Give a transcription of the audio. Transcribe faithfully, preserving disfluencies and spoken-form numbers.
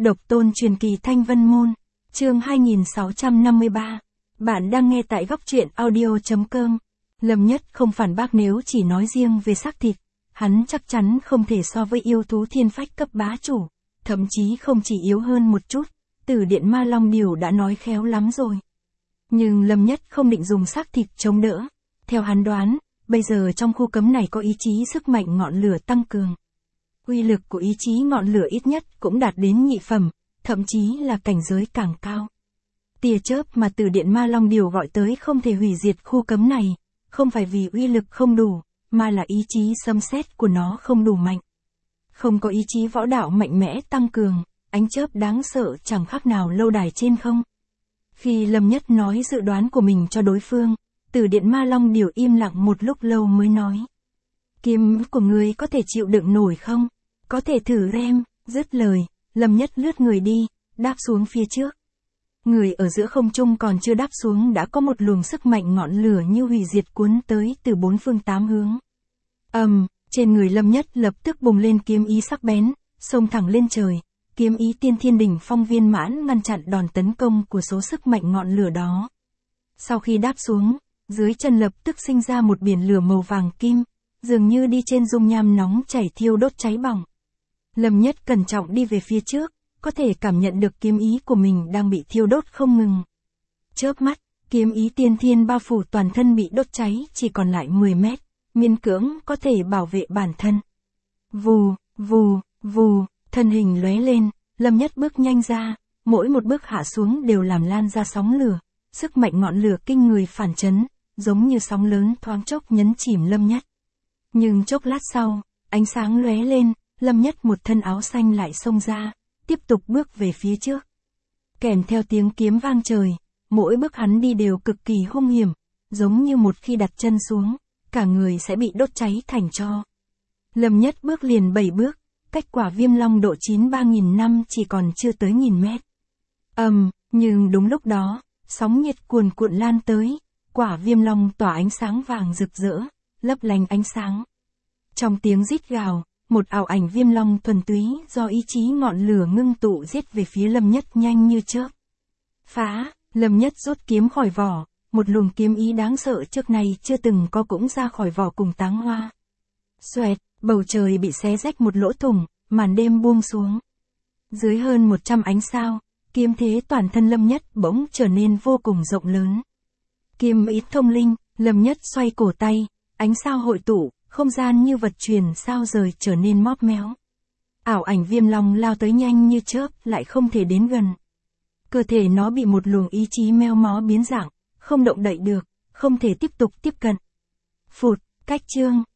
Độc tôn truyền kỳ Thanh Vân Môn, chương hai nghìn sáu trăm năm mươi ba. Bạn đang nghe tại góc truyện audio.com. Lâm Nhất không phản bác nếu chỉ nói riêng về xác thịt, hắn chắc chắn không thể so với yêu thú thiên phách cấp bá chủ, thậm chí không chỉ yếu hơn một chút, Tử Điện Ma Long Điểu đã nói khéo lắm rồi. Nhưng Lâm Nhất không định dùng xác thịt chống đỡ, theo hắn đoán, bây giờ trong khu cấm này có ý chí sức mạnh ngọn lửa tăng cường. Uy lực của ý chí ngọn lửa ít nhất cũng đạt đến nhị phẩm, thậm chí là cảnh giới càng cao. Tia chớp mà Tử Điện Ma Long Điểu gọi tới không thể hủy diệt khu cấm này, không phải vì uy lực không đủ, mà là ý chí xâm xét của nó không đủ mạnh. Không có ý chí võ đạo mạnh mẽ tăng cường, ánh chớp đáng sợ chẳng khác nào lâu đài trên không. Khi Lâm Nhất nói dự đoán của mình cho đối phương, Tử Điện Ma Long Điểu im lặng một lúc lâu mới nói. Kiếm của ngươi có thể chịu đựng nổi không? Có thể thử xem. Dứt lời, Lâm Nhất lướt người đi, đáp xuống phía trước. Người ở giữa không trung còn chưa đáp xuống đã có một luồng sức mạnh ngọn lửa như hủy diệt cuốn tới từ bốn phương tám hướng. Ầm, um, trên người Lâm Nhất lập tức bùng lên kiếm ý sắc bén, xông thẳng lên trời, kiếm ý tiên thiên đỉnh phong viên mãn ngăn chặn đòn tấn công của số sức mạnh ngọn lửa đó. Sau khi đáp xuống, dưới chân lập tức sinh ra một biển lửa màu vàng kim, dường như đi trên dung nham nóng chảy thiêu đốt cháy bỏng. Lâm Nhất cẩn trọng đi về phía trước, có thể cảm nhận được kiếm ý của mình đang bị thiêu đốt không ngừng. Chớp mắt, kiếm ý tiên thiên bao phủ toàn thân bị đốt cháy chỉ còn lại mười mét, miễn cưỡng có thể bảo vệ bản thân. Vù, vù, vù, thân hình lóe lên, Lâm Nhất bước nhanh ra, mỗi một bước hạ xuống đều làm lan ra sóng lửa, sức mạnh ngọn lửa kinh người phản chấn, giống như sóng lớn thoáng chốc nhấn chìm Lâm Nhất. Nhưng chốc lát sau, ánh sáng lóe lên, Lâm Nhất một thân áo xanh lại xông ra, tiếp tục bước về phía trước. Kèm theo tiếng kiếm vang trời, mỗi bước hắn đi đều cực kỳ hung hiểm, giống như một khi đặt chân xuống, cả người sẽ bị đốt cháy thành tro. Lâm Nhất bước liền bảy bước, cách quả Viêm Long độ chín ba nghìn năm chỉ còn chưa tới nghìn mét. Ầm, um, nhưng đúng lúc đó, sóng nhiệt cuồn cuộn lan tới, quả Viêm Long tỏa ánh sáng vàng rực rỡ, lấp lánh ánh sáng. Trong tiếng rít gào, một ảo ảnh Viêm Long thuần túy do ý chí ngọn lửa ngưng tụ giết về phía Lâm Nhất nhanh như chớp. Phá, Lâm Nhất rút kiếm khỏi vỏ, một luồng kiếm ý đáng sợ trước này chưa từng có cũng ra khỏi vỏ cùng táng hoa. Xoẹt, bầu trời bị xé rách một lỗ thủng, màn đêm buông xuống. Dưới hơn một trăm ánh sao, kiếm thế toàn thân Lâm Nhất bỗng trở nên vô cùng rộng lớn. Kiếm ý thông linh, Lâm Nhất xoay cổ tay, ánh sao hội tụ, không gian như vật truyền sao rời trở nên móp méo. Ảo ảnh Viêm Long lao tới nhanh như chớp lại không thể đến gần. Cơ thể nó bị một luồng ý chí meo mó biến dạng, không động đậy được, không thể tiếp tục tiếp cận. Phụt, cách chương.